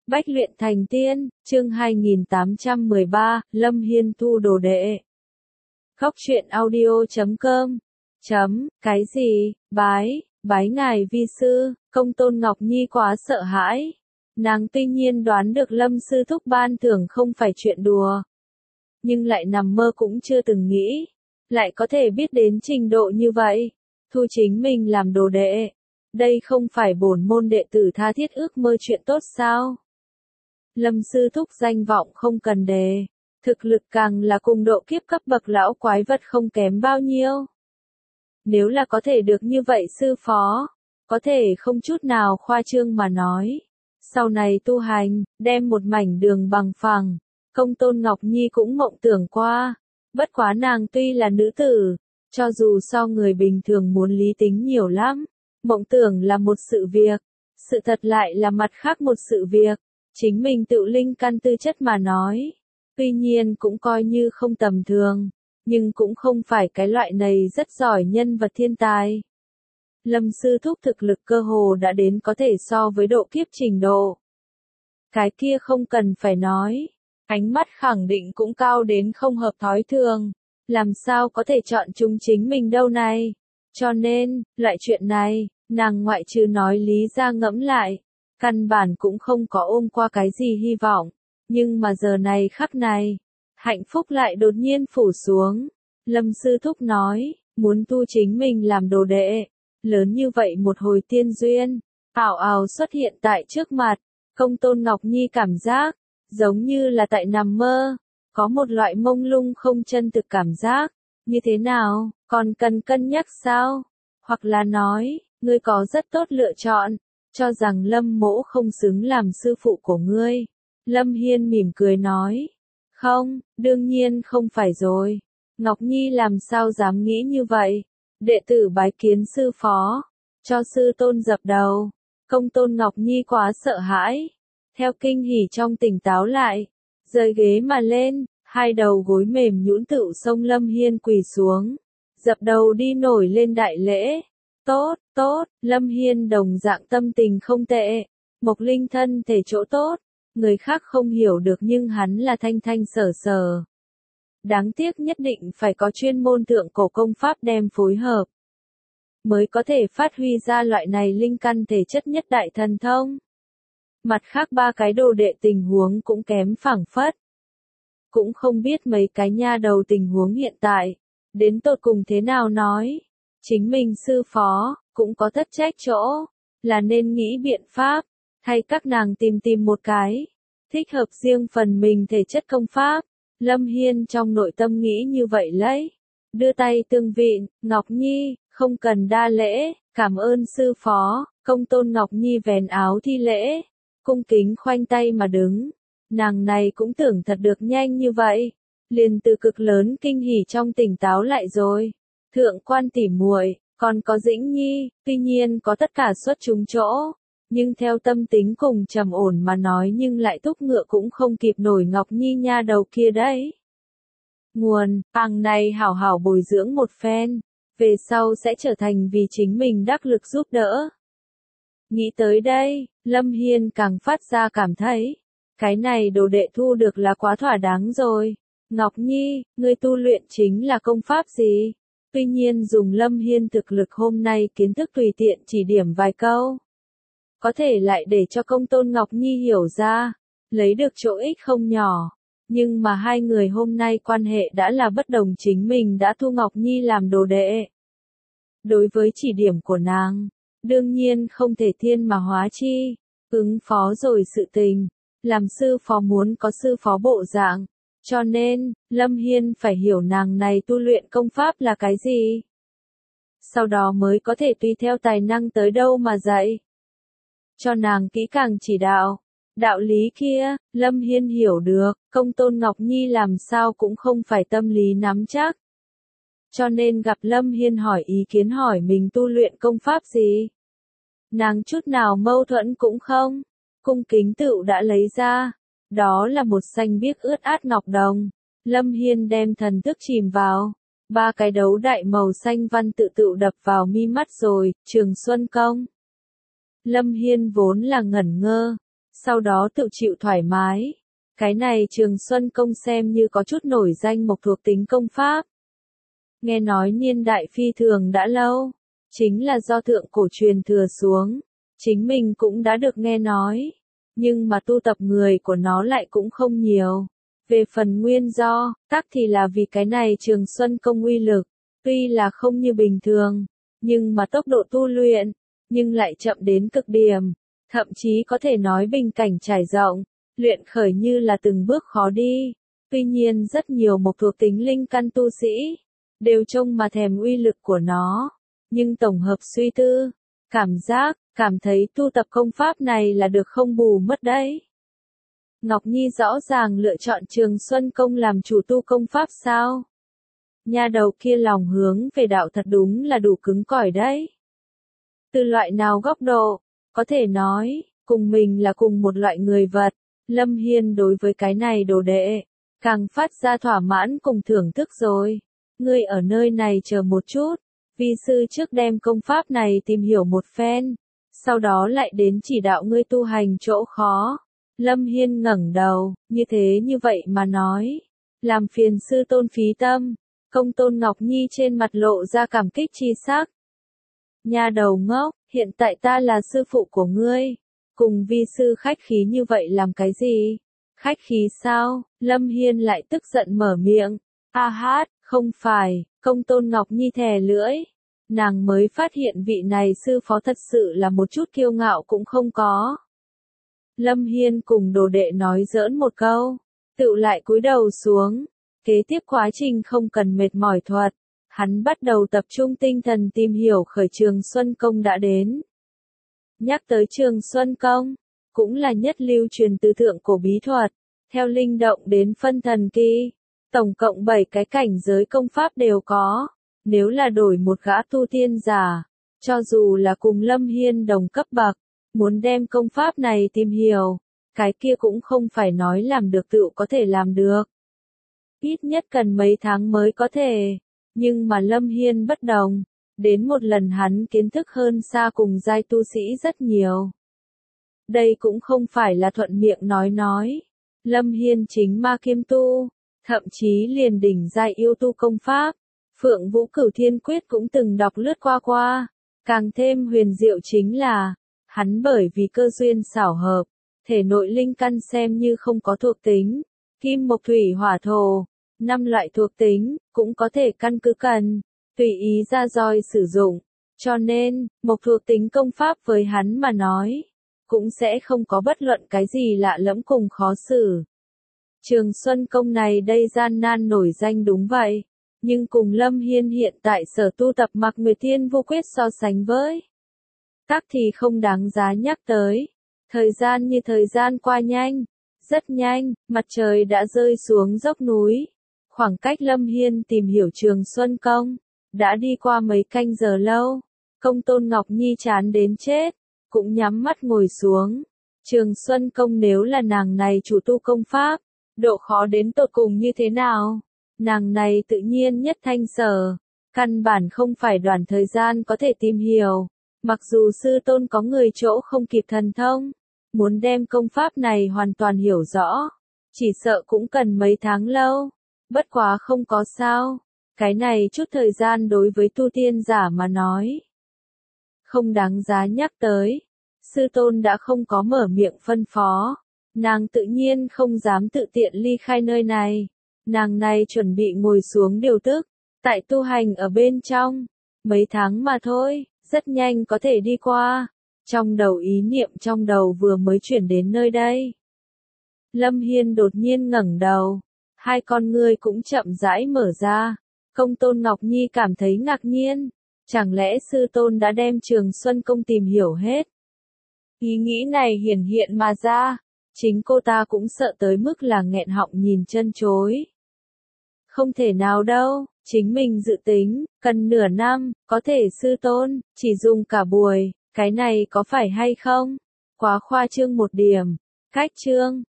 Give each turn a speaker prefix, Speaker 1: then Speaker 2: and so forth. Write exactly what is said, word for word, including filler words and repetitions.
Speaker 1: Bách luyện thành tiên, chương hai nghìn tám trăm mười ba, Lâm Hiên tu đồ đệ. Khóc chuyện audio chấm com. Chấm, cái gì, bái, bái ngài vi sư, Công Tôn Ngọc Nhi quá sợ hãi. Nàng tuy nhiên đoán được Lâm sư thúc ban thưởng không phải chuyện đùa. Nhưng lại nằm mơ cũng chưa từng nghĩ. Lại có thể biết đến trình độ như vậy. Thu chính mình làm đồ đệ. Đây không phải bổn môn đệ tử tha thiết ước mơ chuyện tốt sao? Lâm sư thúc danh vọng không cần đề. Thực lực càng là cùng độ kiếp cấp bậc lão quái vật không kém bao nhiêu. Nếu là có thể được như vậy sư phó, có thể không chút nào khoa trương mà nói. Sau này tu hành, đem một mảnh đường bằng phẳng, Công Tôn Ngọc Nhi cũng mộng tưởng qua. Bất quá nàng tuy là nữ tử, cho dù so người bình thường muốn lý tính nhiều lắm, mộng tưởng là một sự việc, sự thật lại là mặt khác một sự việc. Chính mình tự linh căn tư chất mà nói, tuy nhiên cũng coi như không tầm thường, nhưng cũng không phải cái loại này rất giỏi nhân vật thiên tài. Lâm sư thúc thực lực cơ hồ đã đến có thể so với độ kiếp trình độ. Cái kia không cần phải nói, ánh mắt khẳng định cũng cao đến không hợp thói thường, làm sao có thể chọn chúng chính mình đâu này. Cho nên, loại chuyện này, nàng ngoại trừ nói lý ra ngẫm lại, căn bản cũng không có ôm qua cái gì hy vọng, nhưng mà giờ này khắc này, hạnh phúc lại đột nhiên phủ xuống. Lâm sư thúc nói, muốn tu chính mình làm đồ đệ, lớn như vậy một hồi tiên duyên, ảo ảo xuất hiện tại trước mặt. Công Tôn Ngọc Nhi cảm giác, giống như là tại nằm mơ, có một loại mông lung không chân thực cảm giác. Như thế nào, còn cần cân nhắc sao? Hoặc là nói, ngươi có rất tốt lựa chọn, cho rằng Lâm mỗ không xứng làm sư phụ của ngươi. Lâm Hiên mỉm cười nói, không, đương nhiên không phải rồi. Ngọc Nhi làm sao dám nghĩ như vậy? Đệ tử bái kiến sư phó, cho sư tôn dập đầu. Công Tôn Ngọc Nhi quá sợ hãi, theo kinh hỉ trong tỉnh táo lại, rời ghế mà lên, hai đầu gối mềm nhũn tựu xông Lâm Hiên quỳ xuống, dập đầu đi nổi lên đại lễ. Tốt, tốt, Lâm Hiên đồng dạng tâm tình không tệ, Mộc Linh thân thể chỗ tốt, người khác không hiểu được nhưng hắn là thanh thanh sở sở. Đáng tiếc nhất định phải có chuyên môn thượng cổ công pháp đem phối hợp, mới có thể phát huy ra loại này linh căn thể chất nhất đại thần thông. Mặt khác ba cái đồ đệ tình huống cũng kém phảng phất. Cũng không biết mấy cái nha đầu tình huống hiện tại, đến tột cùng thế nào nói. Chính mình sư phó, cũng có thất trách chỗ, là nên nghĩ biện pháp, hay các nàng tìm tìm một cái, thích hợp riêng phần mình thể chất công pháp. Lâm Hiên trong nội tâm nghĩ như vậy lấy, đưa tay tương vịn, Ngọc Nhi, không cần đa lễ, cảm ơn sư phó. Công Tôn Ngọc Nhi vén áo thi lễ, cung kính khoanh tay mà đứng. Nàng này cũng tưởng thật được nhanh như vậy, liền từ cực lớn kinh hỉ trong tỉnh táo lại rồi. Thượng quan tỉ muội, còn có Dĩnh Nhi, tuy nhiên có tất cả xuất chúng chỗ, nhưng theo tâm tính cùng trầm ổn mà nói nhưng lại thúc ngựa cũng không kịp nổi Ngọc Nhi nha đầu kia đấy. Nguồn, hàng này hảo hảo bồi dưỡng một phen, về sau sẽ trở thành vì chính mình đắc lực giúp đỡ. Nghĩ tới đây, Lâm Hiên càng phát ra cảm thấy, cái này đồ đệ thu được là quá thỏa đáng rồi. Ngọc Nhi, ngươi tu luyện chính là công pháp gì? Tuy nhiên dùng Lâm Hiên thực lực hôm nay kiến thức tùy tiện chỉ điểm vài câu, có thể lại để cho Công Tôn Ngọc Nhi hiểu ra, lấy được chỗ ích không nhỏ. Nhưng mà hai người hôm nay quan hệ đã là bất đồng, chính mình đã thu Ngọc Nhi làm đồ đệ. Đối với chỉ điểm của nàng, đương nhiên không thể thiên mà hóa chi, ứng phó rồi sự tình, làm sư phó muốn có sư phó bộ dạng. Cho nên, Lâm Hiên phải hiểu nàng này tu luyện công pháp là cái gì. Sau đó mới có thể tùy theo tài năng tới đâu mà dạy. Cho nàng kỹ càng chỉ đạo. Đạo lý kia, Lâm Hiên hiểu được, Công Tôn Ngọc Nhi làm sao cũng không phải tâm lý nắm chắc. Cho nên gặp Lâm Hiên hỏi ý kiến hỏi mình tu luyện công pháp gì. Nàng chút nào mâu thuẫn cũng không, cung kính tựu đã lấy ra. Đó là một xanh biếc ướt át ngọc đồng. Lâm Hiên đem thần thức chìm vào. Ba cái đấu đại màu xanh văn tự tự đập vào mi mắt rồi, Trường Xuân Công. Lâm Hiên vốn là ngẩn ngơ. sau đó tự chịu thoải mái. Cái này Trường Xuân Công xem như có chút nổi danh một thuộc tính công pháp. Nghe nói niên đại phi thường đã lâu, chính là do thượng cổ truyền thừa xuống, chính mình cũng đã được nghe nói, nhưng mà tu tập người của nó lại cũng không nhiều. Về phần nguyên do, tắc thì là vì cái này Trường Xuân Công uy lực, tuy là không như bình thường, nhưng mà tốc độ tu luyện, nhưng lại chậm đến cực điểm, thậm chí có thể nói bình cảnh trải rộng, luyện khởi như là từng bước khó đi. Tuy nhiên rất nhiều một thuộc tính linh căn tu sĩ, đều trông mà thèm uy lực của nó, nhưng tổng hợp suy tư, cảm giác, cảm thấy tu tập công pháp này là được không bù mất đấy. Ngọc Nhi rõ ràng lựa chọn Trường Xuân Công làm chủ tu công pháp sao? Nha đầu kia lòng hướng về đạo thật đúng là đủ cứng cỏi đấy. Từ loại nào góc độ, có thể nói, cùng mình là cùng một loại người vật, Lâm Hiên đối với cái này đồ đệ, càng phát ra thỏa mãn cùng thưởng thức rồi. Ngươi ở nơi này chờ một chút, vi sư trước đem công pháp này tìm hiểu một phen, sau đó lại đến chỉ đạo ngươi tu hành chỗ khó. Lâm Hiên ngẩng đầu, như thế như vậy mà nói, làm phiền sư tôn phí tâm. Công Tôn Ngọc Nhi trên mặt lộ ra cảm kích chi sắc. Nha đầu ngốc, hiện tại ta là sư phụ của ngươi, cùng vi sư khách khí như vậy làm cái gì? Khách khí sao? Lâm Hiên lại tức giận mở miệng. A hát, không phải, Công Tôn Ngọc Nhi thè lưỡi. Nàng mới phát hiện vị này sư phó thật sự là một chút kiêu ngạo cũng không có. Lâm Hiên cùng đồ đệ nói giỡn một câu, tự lại cúi đầu xuống. Kế tiếp quá trình không cần mệt mỏi thuật, hắn bắt đầu tập trung tinh thần tìm hiểu khởi Trường Xuân Công đã đến. Nhắc tới Trường Xuân Công, cũng là nhất lưu truyền từ thượng cổ bí thuật, theo linh động đến phân thần kỳ, tổng cộng bảy cái cảnh giới công pháp đều có. Nếu là đổi một gã tu tiên giả, cho dù là cùng Lâm Hiên đồng cấp bậc, muốn đem công pháp này tìm hiểu, cái kia cũng không phải nói làm được tự có thể làm được. Ít nhất cần mấy tháng mới có thể, nhưng mà Lâm Hiên bất đồng, đến một lần hắn kiến thức hơn xa cùng giai tu sĩ rất nhiều. Đây cũng không phải là thuận miệng nói nói, Lâm Hiên chính ma kiêm tu, thậm chí liền đỉnh giai yêu tu công pháp, Phượng Vũ Cửu Thiên Quyết cũng từng đọc lướt qua qua, càng thêm huyền diệu chính là, hắn bởi vì cơ duyên xảo hợp, thể nội linh căn xem như không có thuộc tính. Kim mộc thủy hỏa thổ, năm loại thuộc tính, cũng có thể căn cứ cần, tùy ý ra roi sử dụng, cho nên, mộc thuộc tính công pháp với hắn mà nói, cũng sẽ không có bất luận cái gì lạ lẫm cùng khó xử. Trường Xuân Công này đây gian nan nổi danh đúng vậy, nhưng cùng Lâm Hiên hiện tại sở tu tập Mạc Nguyệt Thiên Vô Quyết so sánh với, các thì không đáng giá nhắc tới. Thời gian như thời gian qua nhanh. Rất nhanh, mặt trời đã rơi xuống dốc núi. Khoảng cách Lâm Hiên tìm hiểu Trường Xuân Công, đã đi qua mấy canh giờ lâu. Công Tôn Ngọc Nhi chán đến chết, cũng nhắm mắt ngồi xuống. Trường Xuân Công nếu là nàng này chủ tu công pháp, độ khó đến tột cùng như thế nào? Nàng này tự nhiên nhất thanh sở, căn bản không phải đoạn thời gian có thể tìm hiểu. Mặc dù sư tôn có người chỗ không kịp thần thông, muốn đem công pháp này hoàn toàn hiểu rõ, chỉ sợ cũng cần mấy tháng lâu. Bất quá không có sao, cái này chút thời gian đối với tu tiên giả mà nói, không đáng giá nhắc tới. Sư tôn đã không có mở miệng phân phó, nàng tự nhiên không dám tự tiện ly khai nơi này. Nàng này chuẩn bị ngồi xuống điều tức, tại tu hành ở bên trong, mấy tháng mà thôi, rất nhanh có thể đi qua. Trong đầu ý niệm trong đầu vừa mới chuyển đến nơi đây. Lâm Hiên đột nhiên ngẩng đầu, hai con ngươi cũng chậm rãi mở ra. Công Tôn Ngọc Nhi cảm thấy ngạc nhiên, chẳng lẽ sư tôn đã đem Trường Xuân Công tìm hiểu hết? Ý nghĩ này hiển hiện mà ra, chính cô ta cũng sợ tới mức là nghẹn họng nhìn chân chối. Không thể nào đâu, chính mình dự tính, cần nửa năm, có thể sư tôn, chỉ dùng cả buổi. Cái này có phải hay không? Quá khoa trương một điểm. Cách chương,